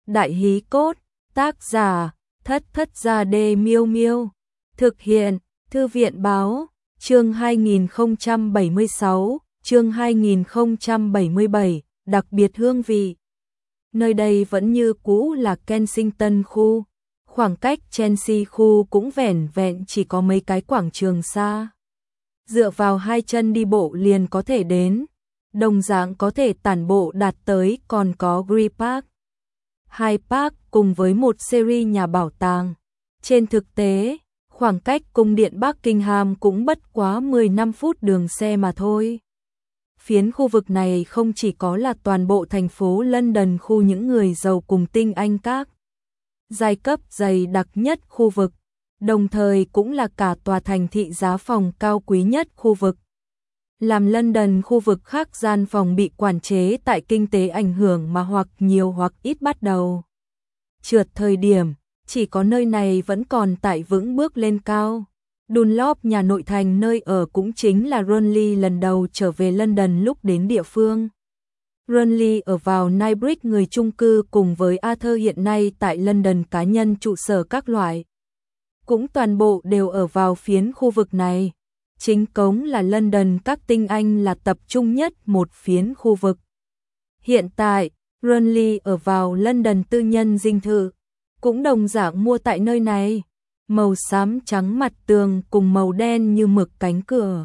Đại hí cốt, tác giả, Thất Thất Gia Đê Miêu Miêu. Thực hiện, Thư viện báo, chương 2076, chương 2077, đặc biệt hương vị. Nơi đây vẫn như cũ là Kensington khu, khoảng cách Chelsea khu cũng vẻn vẹn chỉ có mấy cái quảng trường xa. Dựa vào 2 chân đi bộ liền có thể đến, đồng dạng có thể tản bộ đạt tới, còn có Green Park, Hyde Park cùng với một series nhà bảo tàng. Trên thực tế, khoảng cách cung điện Buckingham cũng bất quá 15 phút đường xe mà thôi. Phiến khu vực này không chỉ có là toàn bộ thành phố London khu những người giàu cùng tinh anh các giai cấp dày đặc nhất khu vực, đồng thời cũng là cả tòa thành thị giá phòng cao quý nhất khu vực. Làm London khu vực khác gian phòng bị quản chế tại kinh tế ảnh hưởng mà hoặc nhiều hoặc ít bắt đầu trượt thời điểm, chỉ có nơi này vẫn còn tại vững bước lên cao. Dunlop nhà nội thành nơi ở cũng chính là Ronly lần đầu trở về London lúc đến địa phương. Ronly ở vào Knightsbridge người chung cư cùng với Arthur hiện nay tại London cá nhân trụ sở các loại. Cũng toàn bộ đều ở vào phiến khu vực này. Chính cống là London các tinh anh là tập trung nhất một phiến khu vực. Hiện tại, Ronly ở vào London tư nhân dinh thự, cũng đồng dạng mua tại nơi này. Màu xám trắng mặt tường cùng màu đen như mực cánh cửa.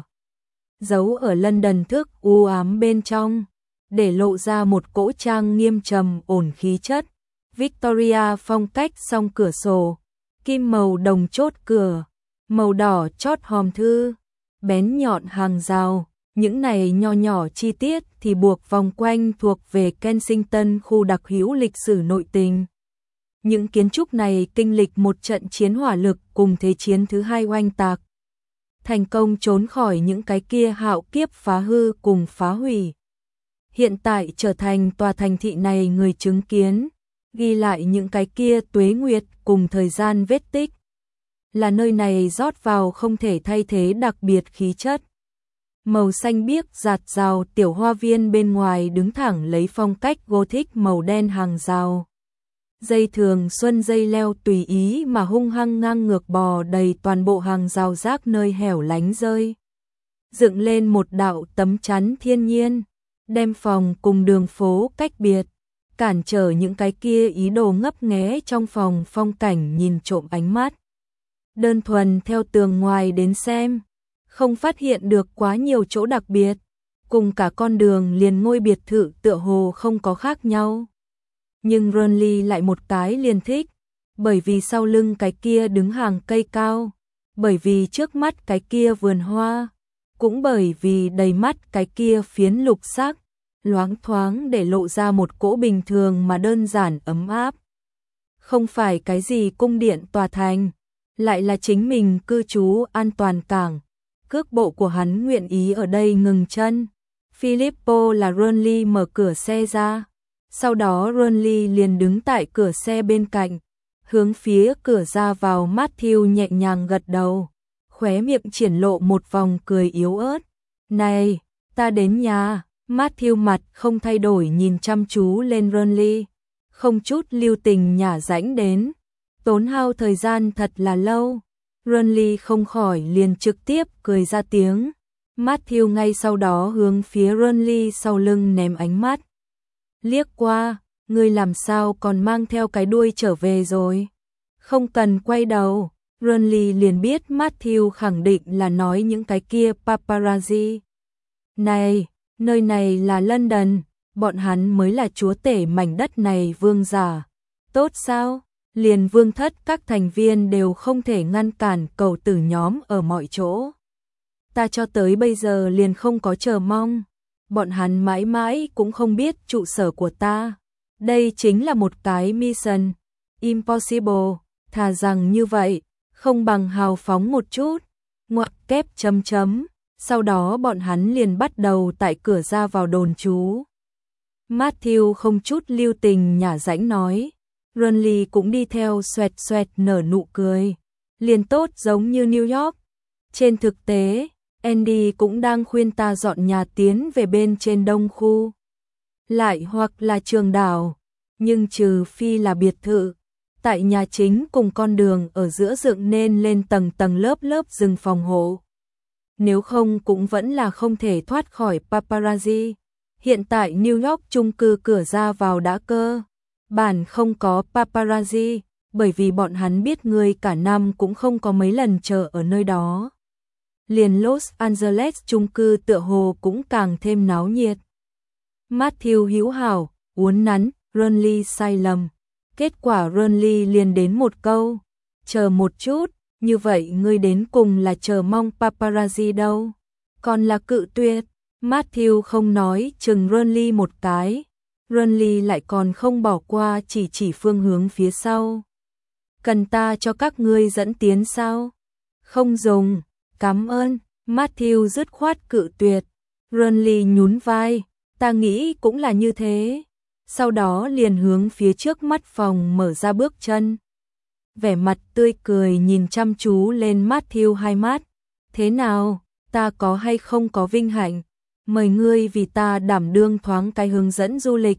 Giấu ở London thước u ám bên trong, để lộ ra một cỗ trang nghiêm trầm ổn khí chất. Victoria phong cách song cửa sổ, kim màu đồng chốt cửa, màu đỏ chót hòm thư, bén nhọn hàng rào. Những này nho nhỏ chi tiết thì buộc vòng quanh thuộc về Kensington khu đặc hữu lịch sử nội tình. Những kiến trúc này kinh lịch một trận chiến hỏa lực cùng Thế chiến thứ 2 oanh tạc, thành công trốn khỏi những cái kia hạo kiếp phá hư cùng phá hủy. Hiện tại trở thành tòa thành thị này người chứng kiến, ghi lại những cái kia tuế nguyệt cùng thời gian vết tích. Là nơi này rót vào không thể thay thế đặc biệt khí chất. Màu xanh biếc rạt rào tiểu hoa viên bên ngoài đứng thẳng lấy phong cách Gothic màu đen hàng rào. Dây thường xuân dây leo tùy ý mà hung hăng ngang ngược bò đầy toàn bộ hàng rào rác nơi hẻo lánh rơi. Dựng lên một đạo tấm chắn thiên nhiên, đem phòng cùng đường phố cách biệt, cản trở những cái kia ý đồ ngấp nghé trong phòng phong cảnh nhìn trộm ánh mắt. Đơn thuần theo tường ngoài đến xem, không phát hiện được quá nhiều chỗ đặc biệt, cùng cả con đường liền ngôi biệt thự tựa hồ không có khác nhau. Nhưng Ronly lại một cái liền thích, bởi vì sau lưng cái kia đứng hàng cây cao, bởi vì trước mắt cái kia vườn hoa, cũng bởi vì đầy mắt cái kia phiến lục sắc, loáng thoáng để lộ ra một cỗ bình thường mà đơn giản ấm áp. Không phải cái gì cung điện tòa thành, lại là chính mình cư trú an toàn cảng. Cước bộ của hắn nguyện ý ở đây ngừng chân. Filippo là Ronly mở cửa xe ra. Sau đó Ronly liền đứng tại cửa xe bên cạnh, hướng phía cửa ra vào. Matthew nhẹ nhàng gật đầu, khóe miệng triển lộ một vòng cười yếu ớt. Này, ta đến nhà. Matthew mặt không thay đổi nhìn chăm chú lên Ronly, không chút lưu tình nhả rãnh đến. Tốn hao thời gian thật là lâu. Ronly không khỏi liền trực tiếp cười ra tiếng. Matthew ngay sau đó hướng phía Ronly sau lưng ném ánh mắt. Liếc qua, ngươi làm sao còn mang theo cái đuôi trở về rồi? Không cần quay đầu. Ronly liền biết Matthew khẳng định là nói những cái kia paparazzi. Này, nơi này là London, bọn hắn mới là chúa tể mảnh đất này vương giả. Tốt sao? Liền vương thất các thành viên đều không thể ngăn cản cầu tử nhóm ở mọi chỗ. Ta cho tới bây giờ liền không có chờ mong. Bọn hắn mãi mãi cũng không biết trụ sở của ta. Đây chính là một cái mission impossible. Thà rằng như vậy, không bằng hào phóng một chút. Ngoặc kép chấm chấm. Sau đó bọn hắn liền bắt đầu tại cửa ra vào đồn trú. Matthew không chút lưu tình nhả rãnh nói. Ronly cũng đi theo xoẹt xoẹt nở nụ cười. Liền tốt giống như New York. Trên thực tế, Andy cũng đang khuyên ta dọn nhà tiến về bên trên đông khu. Lại hoặc là Trường Đảo. Nhưng trừ phi là biệt thự, tại nhà chính cùng con đường ở giữa dựng nên lên tầng tầng lớp lớp rừng phòng hộ. Nếu không cũng vẫn là không thể thoát khỏi paparazzi. Hiện tại New York chung cư cửa ra vào đã cơ bản không có paparazzi, bởi vì bọn hắn biết người cả năm cũng không có mấy lần chờ ở nơi đó. Liền Los Angeles chung cư tựa hồ cũng càng thêm náo nhiệt. Matthew hữu hảo, uốn nắn, Ronly sai lầm. Kết quả Ronly liền đến một câu, chờ một chút, như vậy ngươi đến cùng là chờ mong paparazzi đâu, còn là cự tuyệt. Matthew không nói, chừng Ronly một cái. Ronly lại còn không bỏ qua, chỉ phương hướng phía sau. Cần ta cho các ngươi dẫn tiến sao? Không dùng, cảm ơn. Matthew dứt khoát cự tuyệt. Ronly nhún vai, ta nghĩ cũng là như thế. Sau đó liền hướng phía trước mắt phòng mở ra bước chân. Vẻ mặt tươi cười nhìn chăm chú lên Matthew hai mắt. Thế nào, ta có hay không có vinh hạnh? Mời ngươi vì ta đảm đương thoáng cái hướng dẫn du lịch.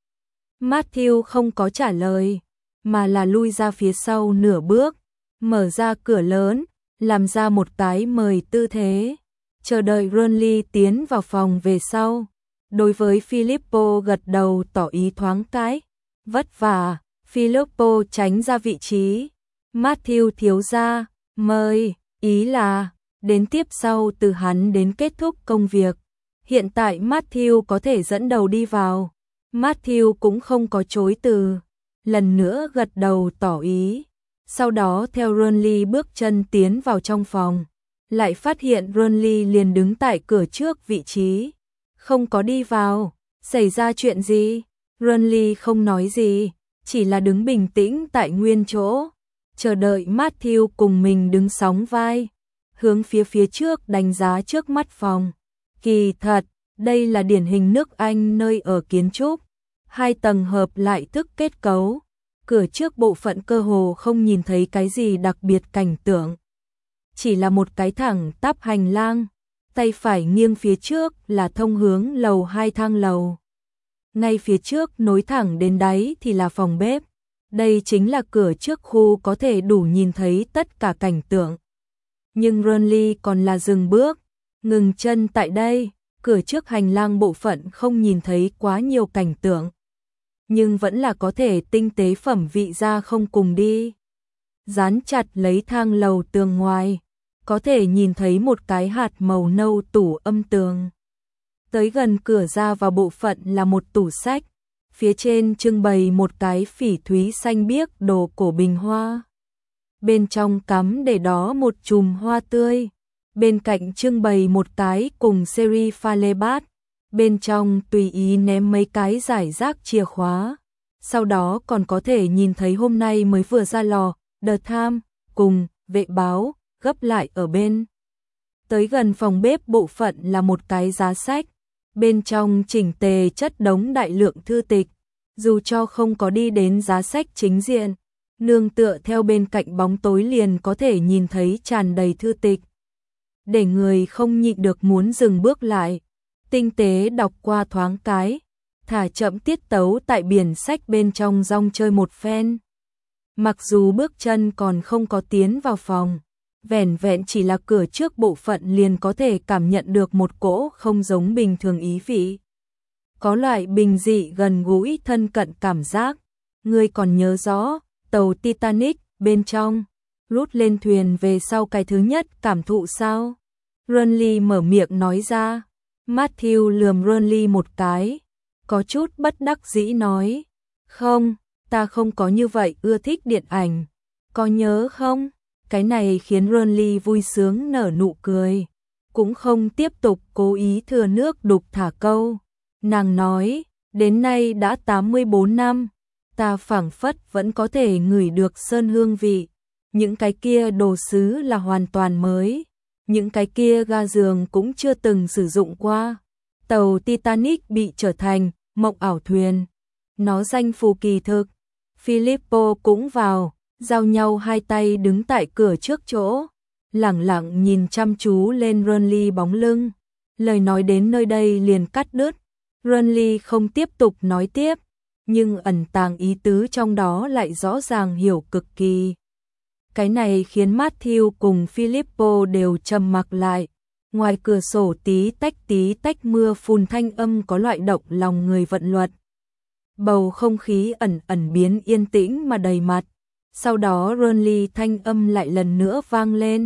Matthew không có trả lời, mà là lui ra phía sau nửa bước, mở ra cửa lớn, làm ra một cái mời tư thế, chờ đợi Ronly tiến vào phòng về sau. Đối với Filippo gật đầu tỏ ý thoáng cái. Vất vả, Filippo tránh ra vị trí. Matthew thiếu gia, mời, ý là, đến tiếp sau từ hắn đến kết thúc công việc. Hiện tại Matthew có thể dẫn đầu đi vào. Matthew cũng không có chối từ, lần nữa gật đầu tỏ ý. Sau đó theo Ronly bước chân tiến vào trong phòng, lại phát hiện Ronly liền đứng tại cửa trước vị trí, không có đi vào. Xảy ra chuyện gì? Ronly không nói gì, chỉ là đứng bình tĩnh tại nguyên chỗ, chờ đợi Matthew cùng mình đứng sóng vai, hướng phía trước đánh giá trước mắt phòng. Kỳ thật, đây là điển hình nước Anh nơi ở kiến trúc, 2 tầng hợp lại thức kết cấu. Cửa trước bộ phận cơ hồ không nhìn thấy cái gì đặc biệt cảnh tượng, chỉ là một cái thẳng tắp hành lang, tay phải nghiêng phía trước là thông hướng lầu 2 thang lầu. Ngay phía trước nối thẳng đến đáy thì là phòng bếp. Đây chính là cửa trước khu có thể đủ nhìn thấy tất cả cảnh tượng. Nhưng Ronly còn là dừng bước, ngừng chân tại đây. Cửa trước hành lang bộ phận không nhìn thấy quá nhiều cảnh tượng, nhưng vẫn là có thể tinh tế phẩm vị ra không cùng đi. Dán chặt lấy thang lầu tường ngoài, có thể nhìn thấy một cái hạt màu nâu tủ âm tường. Tới gần cửa ra vào bộ phận là một tủ sách, phía trên trưng bày một cái phỉ thúy xanh biếc đồ cổ bình hoa. Bên trong cắm để đó một chùm hoa tươi, bên cạnh trưng bày một cái cùng series pha lê bát, bên trong tùy ý ném mấy cái giải rác chìa khóa. Sau đó còn có thể nhìn thấy hôm nay mới vừa ra lò, The Times cùng Vệ báo gấp lại ở bên. Tới gần phòng bếp bộ phận là một cái giá sách, bên trong chỉnh tề chất đống đại lượng thư tịch, dù cho không có đi đến giá sách chính diện, nương tựa theo bên cạnh bóng tối liền có thể nhìn thấy tràn đầy thư tịch, để người không nhịn được muốn dừng bước lại, tinh tế đọc qua thoáng cái, thả chậm tiết tấu tại biển sách bên trong rong chơi một phen. Mặc dù bước chân còn không có tiến vào phòng, vẻn vẹn chỉ là cửa trước bộ phận liền có thể cảm nhận được một cỗ không giống bình thường ý vị. Có loại bình dị gần gũi thân cận cảm giác. Ngươi còn nhớ rõ tàu Titanic bên trong rút lên thuyền về sau cái thứ nhất cảm thụ sao? Ronly mở miệng nói ra. Matthew lườm Ronly một cái, có chút bất đắc dĩ nói, không, ta không có như vậy ưa thích điện ảnh, có nhớ không? Cái này khiến Ronly vui sướng nở nụ cười, cũng không tiếp tục cố ý thừa nước đục thả câu. Nàng nói, đến nay đã 84 năm, ta phảng phất vẫn có thể ngửi được sơn hương vị, những cái kia đồ sứ là hoàn toàn mới, những cái kia ga giường cũng chưa từng sử dụng qua. Tàu Titanic bị trở thành mộng ảo thuyền, nó danh phù kỳ thực. Filippo cũng vào, giao nhau hai tay đứng tại cửa trước chỗ, lẳng lặng nhìn chăm chú lên Ronly bóng lưng. Lời nói đến nơi đây liền cắt đứt, Ronly không tiếp tục nói tiếp, nhưng ẩn tàng ý tứ trong đó lại rõ ràng hiểu cực kỳ. Cái này khiến Matthew cùng Filippo đều trầm mặc lại. Ngoài cửa sổ tí tách mưa phùn thanh âm có loại động lòng người vận luật. Bầu không khí ẩn ẩn biến yên tĩnh mà đầy mặt. Sau đó Ronly thanh âm lại lần nữa vang lên.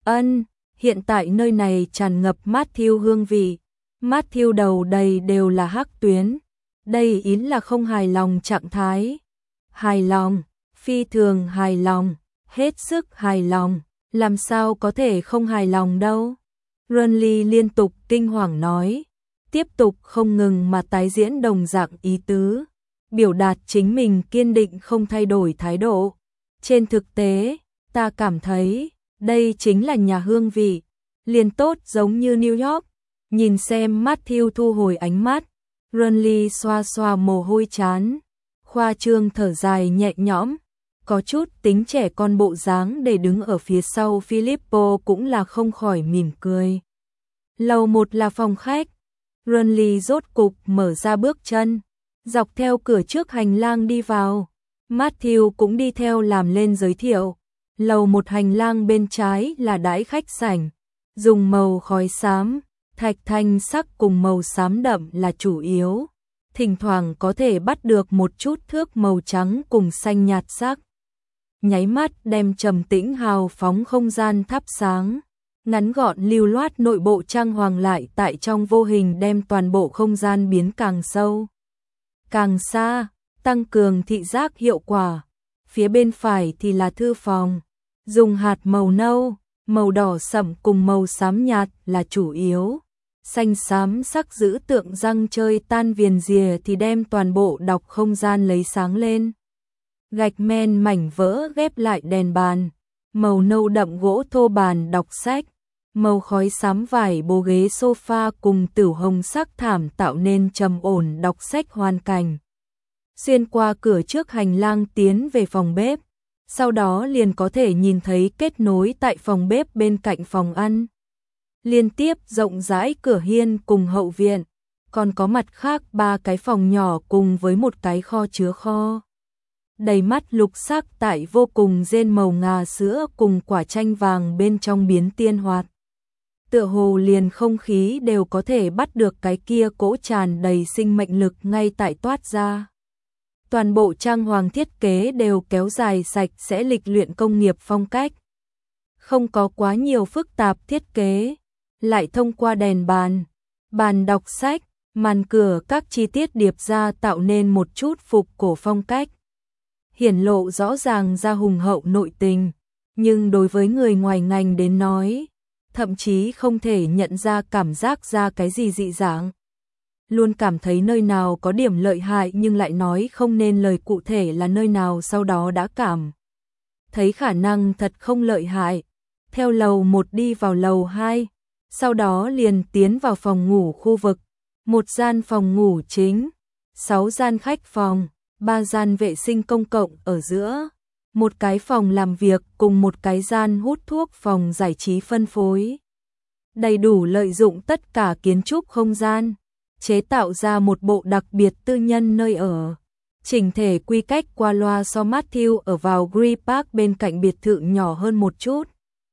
Hiện tại nơi này tràn ngập Matthew hương vị. Matthew đầu đầy đều là hắc tuyến. Đây ý là không hài lòng trạng thái. Hài lòng, phi thường hài lòng, hết sức hài lòng, làm sao có thể không hài lòng đâu. Ronly liên tục kinh hoàng nói, tiếp tục không ngừng mà tái diễn đồng dạng ý tứ, biểu đạt chính mình kiên định không thay đổi thái độ. Trên thực tế, ta cảm thấy, đây chính là nhà hương vị, liền tốt giống như New York. Nhìn xem Matthew thu hồi ánh mắt, Ronly xoa xoa mồ hôi trán, khoa trương thở dài nhẹ nhõm, có chút tính trẻ con bộ dáng để đứng ở phía sau Filippo cũng là không khỏi mỉm cười. Lầu 1 là phòng khách, Ronly rốt cục mở ra bước chân, dọc theo cửa trước hành lang đi vào. Matthew cũng đi theo làm lên giới thiệu. Lầu 1 hành lang bên trái là đãi khách sảnh, dùng màu khói xám, thạch thanh sắc cùng màu xám đậm là chủ yếu. Thỉnh thoảng có thể bắt được một chút thước màu trắng cùng xanh nhạt sắc. Nháy mắt đem trầm tĩnh hào phóng không gian thắp sáng. Ngắn gọn lưu loát nội bộ trang hoàng lại tại trong vô hình đem toàn bộ không gian biến càng sâu, càng xa, tăng cường thị giác hiệu quả. Phía bên phải thì là thư phòng, dùng hạt màu nâu, màu đỏ sẫm cùng màu xám nhạt là chủ yếu. Xanh xám sắc giữ tượng răng chơi tan viền rìa thì đem toàn bộ đọc không gian lấy sáng lên. Gạch men mảnh vỡ ghép lại đèn bàn, màu nâu đậm gỗ thô bàn đọc sách, màu khói xám vải bồ ghế sofa cùng tửu hồng sắc thảm tạo nên trầm ổn đọc sách hoàn cảnh. Xuyên qua cửa trước hành lang tiến về phòng bếp, sau đó liền có thể nhìn thấy kết nối tại phòng bếp bên cạnh phòng ăn. Liên tiếp rộng rãi cửa hiên cùng hậu viện, còn có mặt khác 3 cái phòng nhỏ cùng với một cái kho chứa kho. Đầy mắt lục sắc tại vô cùng rên màu ngà sữa cùng quả chanh vàng bên trong biến tiên hoạt. Tựa hồ liền không khí đều có thể bắt được cái kia cỗ tràn đầy sinh mệnh lực ngay tại toát ra. Toàn bộ trang hoàng thiết kế đều kéo dài sạch sẽ lịch luyện công nghiệp phong cách. Không có quá nhiều phức tạp thiết kế, lại thông qua đèn bàn, bàn đọc sách, màn cửa các chi tiết điệp ra tạo nên một chút phục cổ phong cách. Hiển lộ rõ ràng ra hùng hậu nội tình, nhưng đối với người ngoài ngành đến nói, thậm chí không thể nhận ra cảm giác ra cái gì dị dạng. Luôn cảm thấy nơi nào có điểm lợi hại nhưng lại nói không nên lời cụ thể là nơi nào, sau đó đã cảm thấy khả năng thật không lợi hại. Theo lầu 1 đi vào lầu 2, sau đó liền tiến vào phòng ngủ khu vực, một gian phòng ngủ chính, 6 gian khách phòng, 3 gian vệ sinh công cộng ở giữa, một cái phòng làm việc cùng một cái gian hút thuốc phòng giải trí phân phối. Đầy đủ lợi dụng tất cả kiến trúc không gian, chế tạo ra một bộ đặc biệt tư nhân nơi ở. Chỉnh thể quy cách qua loa so Matthew ở vào Green Park bên cạnh biệt thự nhỏ hơn một chút,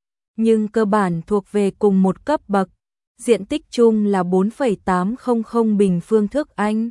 nhưng cơ bản thuộc về cùng một cấp bậc. Diện tích chung là 4,800 bình phương thước Anh,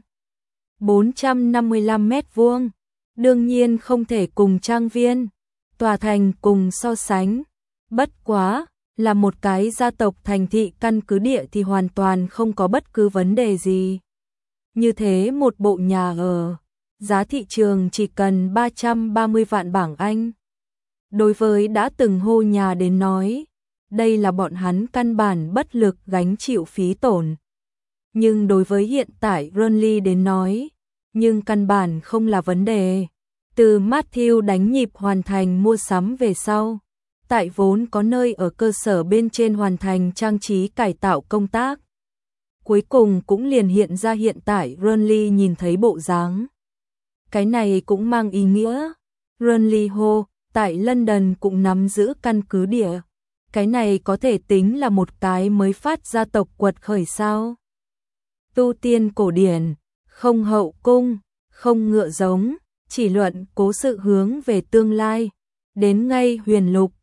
455 mét vuông. Đương nhiên không thể cùng trang viên, tòa thành cùng so sánh. Bất quá, là một cái gia tộc thành thị căn cứ địa thì hoàn toàn không có bất cứ vấn đề gì. Như thế một bộ nhà ở, giá thị trường chỉ cần 330 vạn bảng Anh. Đối với đã từng hô nhà đến nói, đây là bọn hắn căn bản bất lực gánh chịu phí tổn. Nhưng đối với hiện tại Ronly đến nói, nhưng căn bản không là vấn đề. Từ Matthew đánh nhịp hoàn thành mua sắm về sau, tại vốn có nơi ở cơ sở bên trên hoàn thành trang trí cải tạo công tác. Cuối cùng cũng liền hiện ra hiện tại Ronly nhìn thấy bộ dáng. Cái này cũng mang ý nghĩa, Ronly hô, tại London cũng nắm giữ căn cứ địa. Cái này có thể tính là một cái mới phát gia tộc quật khởi sao? Tu tiên cổ điển, không hậu cung, không ngựa giống, chỉ luận cố sự hướng về tương lai. Đến ngay Huyền Lục,